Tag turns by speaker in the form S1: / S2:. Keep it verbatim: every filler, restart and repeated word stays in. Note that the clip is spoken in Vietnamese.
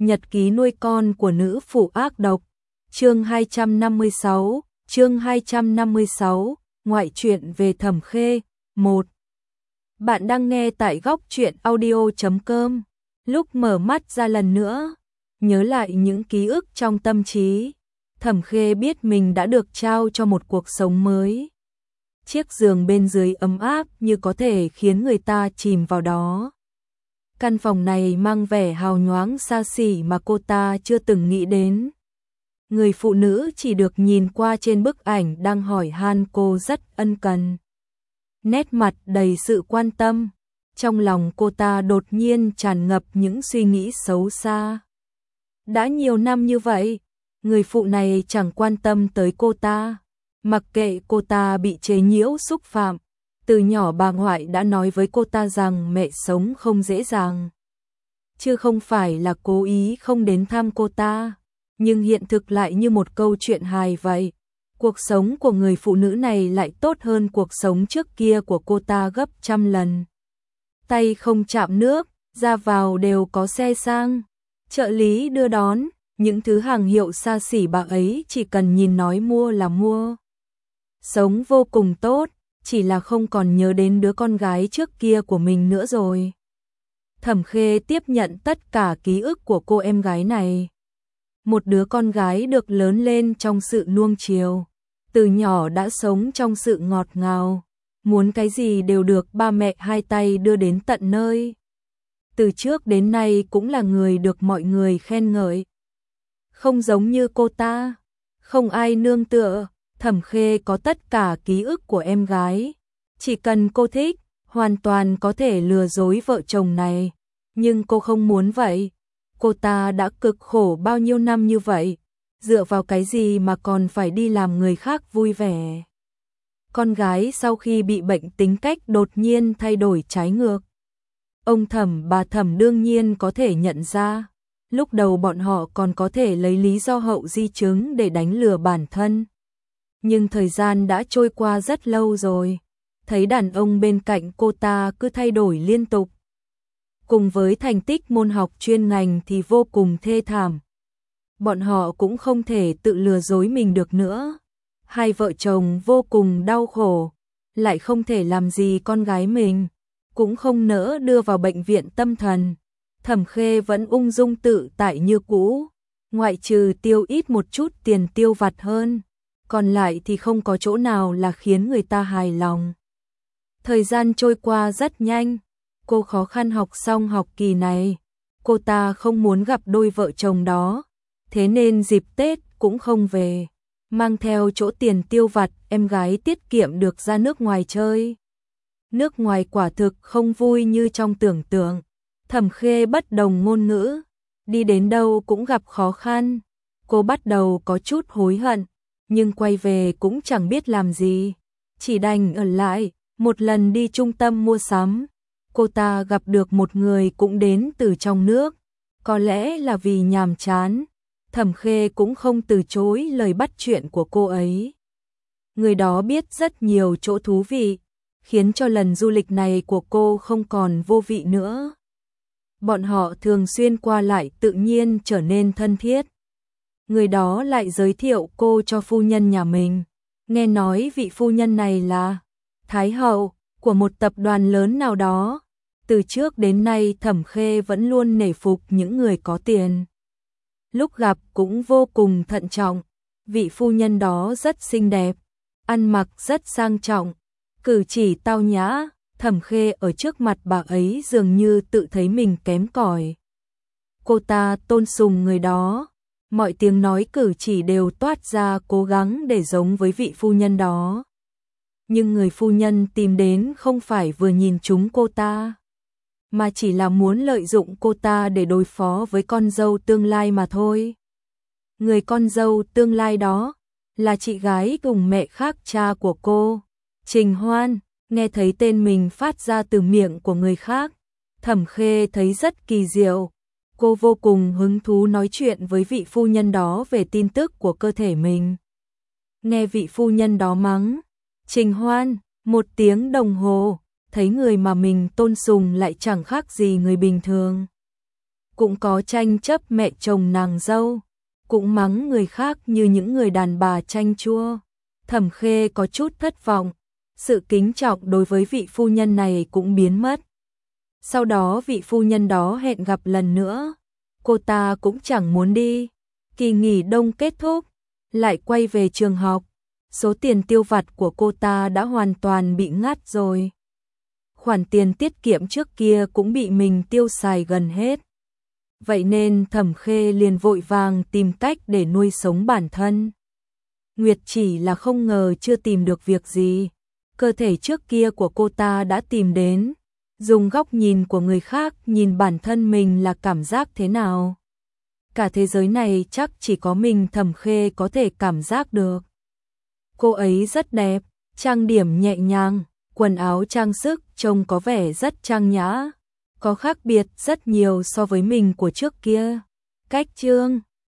S1: Nhật ký nuôi con của nữ phụ ác độc. Chương hai trăm năm mươi sáu, chương hai trăm năm mươi sáu, ngoại truyện về Thẩm Khê, một. Bạn đang nghe tại góc truyện audio chấm com. Lúc mở mắt ra lần nữa, nhớ lại những ký ức trong tâm trí, Thẩm Khê biết mình đã được trao cho một cuộc sống mới. Chiếc giường bên dưới ấm áp như có thể khiến người ta chìm vào đó. Căn phòng này mang vẻ hào nhoáng xa xỉ mà cô ta chưa từng nghĩ đến. Người phụ nữ chỉ được nhìn qua trên bức ảnh đang hỏi han cô rất ân cần. Nét mặt đầy sự quan tâm. Trong lòng cô ta đột nhiên tràn ngập những suy nghĩ xấu xa. Đã nhiều năm như vậy, người phụ này chẳng quan tâm tới cô ta. Mặc kệ cô ta bị chế nhiễu xúc phạm, từ nhỏ bà ngoại đã nói với cô ta rằng mẹ sống không dễ dàng. Chứ không phải là cố ý không đến thăm cô ta, nhưng hiện thực lại như một câu chuyện hài vậy. Cuộc sống của người phụ nữ này lại tốt hơn cuộc sống trước kia của cô ta gấp trăm lần. Tay không chạm nước, ra vào đều có xe sang, trợ lý đưa đón, những thứ hàng hiệu xa xỉ bà ấy chỉ cần nhìn nói mua là mua. Sống vô cùng tốt, chỉ là không còn nhớ đến đứa con gái trước kia của mình nữa rồi. Thẩm Khê tiếp nhận tất cả ký ức của cô em gái này. Một đứa con gái được lớn lên trong sự nuông chiều, từ nhỏ đã sống trong sự ngọt ngào, muốn cái gì đều được ba mẹ hai tay đưa đến tận nơi. Từ trước đến nay cũng là người được mọi người khen ngợi. Không giống như cô ta, không ai nương tựa. Thẩm Khê có tất cả ký ức của em gái, chỉ cần cô thích, hoàn toàn có thể lừa dối vợ chồng này, nhưng cô không muốn vậy. Cô ta đã cực khổ bao nhiêu năm như vậy, dựa vào cái gì mà còn phải đi làm người khác vui vẻ. Con gái sau khi bị bệnh tính cách đột nhiên thay đổi trái ngược. Ông Thẩm bà Thẩm đương nhiên có thể nhận ra, lúc đầu bọn họ còn có thể lấy lý do hậu di chứng để đánh lừa bản thân. Nhưng thời gian đã trôi qua rất lâu rồi, thấy đàn ông bên cạnh cô ta cứ thay đổi liên tục. Cùng với thành tích môn học chuyên ngành thì vô cùng thê thảm. Bọn họ cũng không thể tự lừa dối mình được nữa. Hai vợ chồng vô cùng đau khổ, lại không thể làm gì con gái mình, cũng không nỡ đưa vào bệnh viện tâm thần. Thẩm Khê vẫn ung dung tự tại như cũ, ngoại trừ tiêu ít một chút tiền tiêu vặt hơn. Còn lại thì không có chỗ nào là khiến người ta hài lòng. Thời gian trôi qua rất nhanh, cô khó khăn học xong học kỳ này, cô ta không muốn gặp đôi vợ chồng đó, thế nên dịp Tết cũng không về, mang theo chỗ tiền tiêu vặt em gái tiết kiệm được ra nước ngoài chơi. Nước ngoài quả thực không vui như trong tưởng tượng, Thẩm Khê bất đồng ngôn ngữ, đi đến đâu cũng gặp khó khăn, cô bắt đầu có chút hối hận. Nhưng quay về cũng chẳng biết làm gì, chỉ đành ở lại. Một lần đi trung tâm mua sắm, cô ta gặp được một người cũng đến từ trong nước, có lẽ là vì nhàm chán, Thẩm Khê cũng không từ chối lời bắt chuyện của cô ấy. Người đó biết rất nhiều chỗ thú vị, khiến cho lần du lịch này của cô không còn vô vị nữa. Bọn họ thường xuyên qua lại tự nhiên trở nên thân thiết. Người đó lại giới thiệu cô cho phu nhân nhà mình. Nghe nói vị phu nhân này là Thái hậu của một tập đoàn lớn nào đó. Từ trước đến nay Thẩm Khê vẫn luôn nể phục những người có tiền. Lúc gặp cũng vô cùng thận trọng. Vị phu nhân đó rất xinh đẹp, ăn mặc rất sang trọng, cử chỉ tao nhã. Thẩm Khê ở trước mặt bà ấy dường như tự thấy mình kém cỏi. Cô ta tôn sùng người đó. Mọi tiếng nói cử chỉ đều toát ra cố gắng để giống với vị phu nhân đó. Nhưng người phu nhân tìm đến không phải vừa nhìn trúng cô ta, mà chỉ là muốn lợi dụng cô ta để đối phó với con dâu tương lai mà thôi. Người con dâu tương lai đó là chị gái cùng mẹ khác cha của cô, Trình Hoan. Nghe thấy tên mình phát ra từ miệng của người khác, Thẩm Khê thấy rất kỳ diệu. Cô vô cùng hứng thú nói chuyện với vị phu nhân đó về tin tức của cơ thể mình. Nghe vị phu nhân đó mắng Trình Hoan một tiếng đồng hồ, thấy người mà mình tôn sùng lại chẳng khác gì người bình thường. cũng có tranh chấp mẹ chồng nàng dâu, cũng mắng người khác như những người đàn bà chanh chua. Thẩm Khê có chút thất vọng, sự kính trọng đối với vị phu nhân này cũng biến mất. Sau đó vị phu nhân đó hẹn gặp lần nữa, cô ta cũng chẳng muốn đi. Kỳ nghỉ đông kết thúc, lại quay về trường học, số tiền tiêu vặt của cô ta đã hoàn toàn bị ngắt rồi. Khoản tiền tiết kiệm trước kia cũng bị mình tiêu xài gần hết. Vậy nên Thẩm Khê liền vội vàng tìm cách để nuôi sống bản thân. Nguyệt chỉ là không ngờ chưa tìm được việc gì. Cơ thể trước kia của cô ta đã tìm đến. Dùng góc nhìn của người khác nhìn bản thân mình là cảm giác thế nào. Cả thế giới này chắc chỉ có mình Thẩm Khê có thể cảm giác được. Cô ấy rất đẹp, trang điểm nhẹ nhàng, quần áo trang sức trông có vẻ rất trang nhã, có khác biệt rất nhiều so với mình của trước kia. Cách chương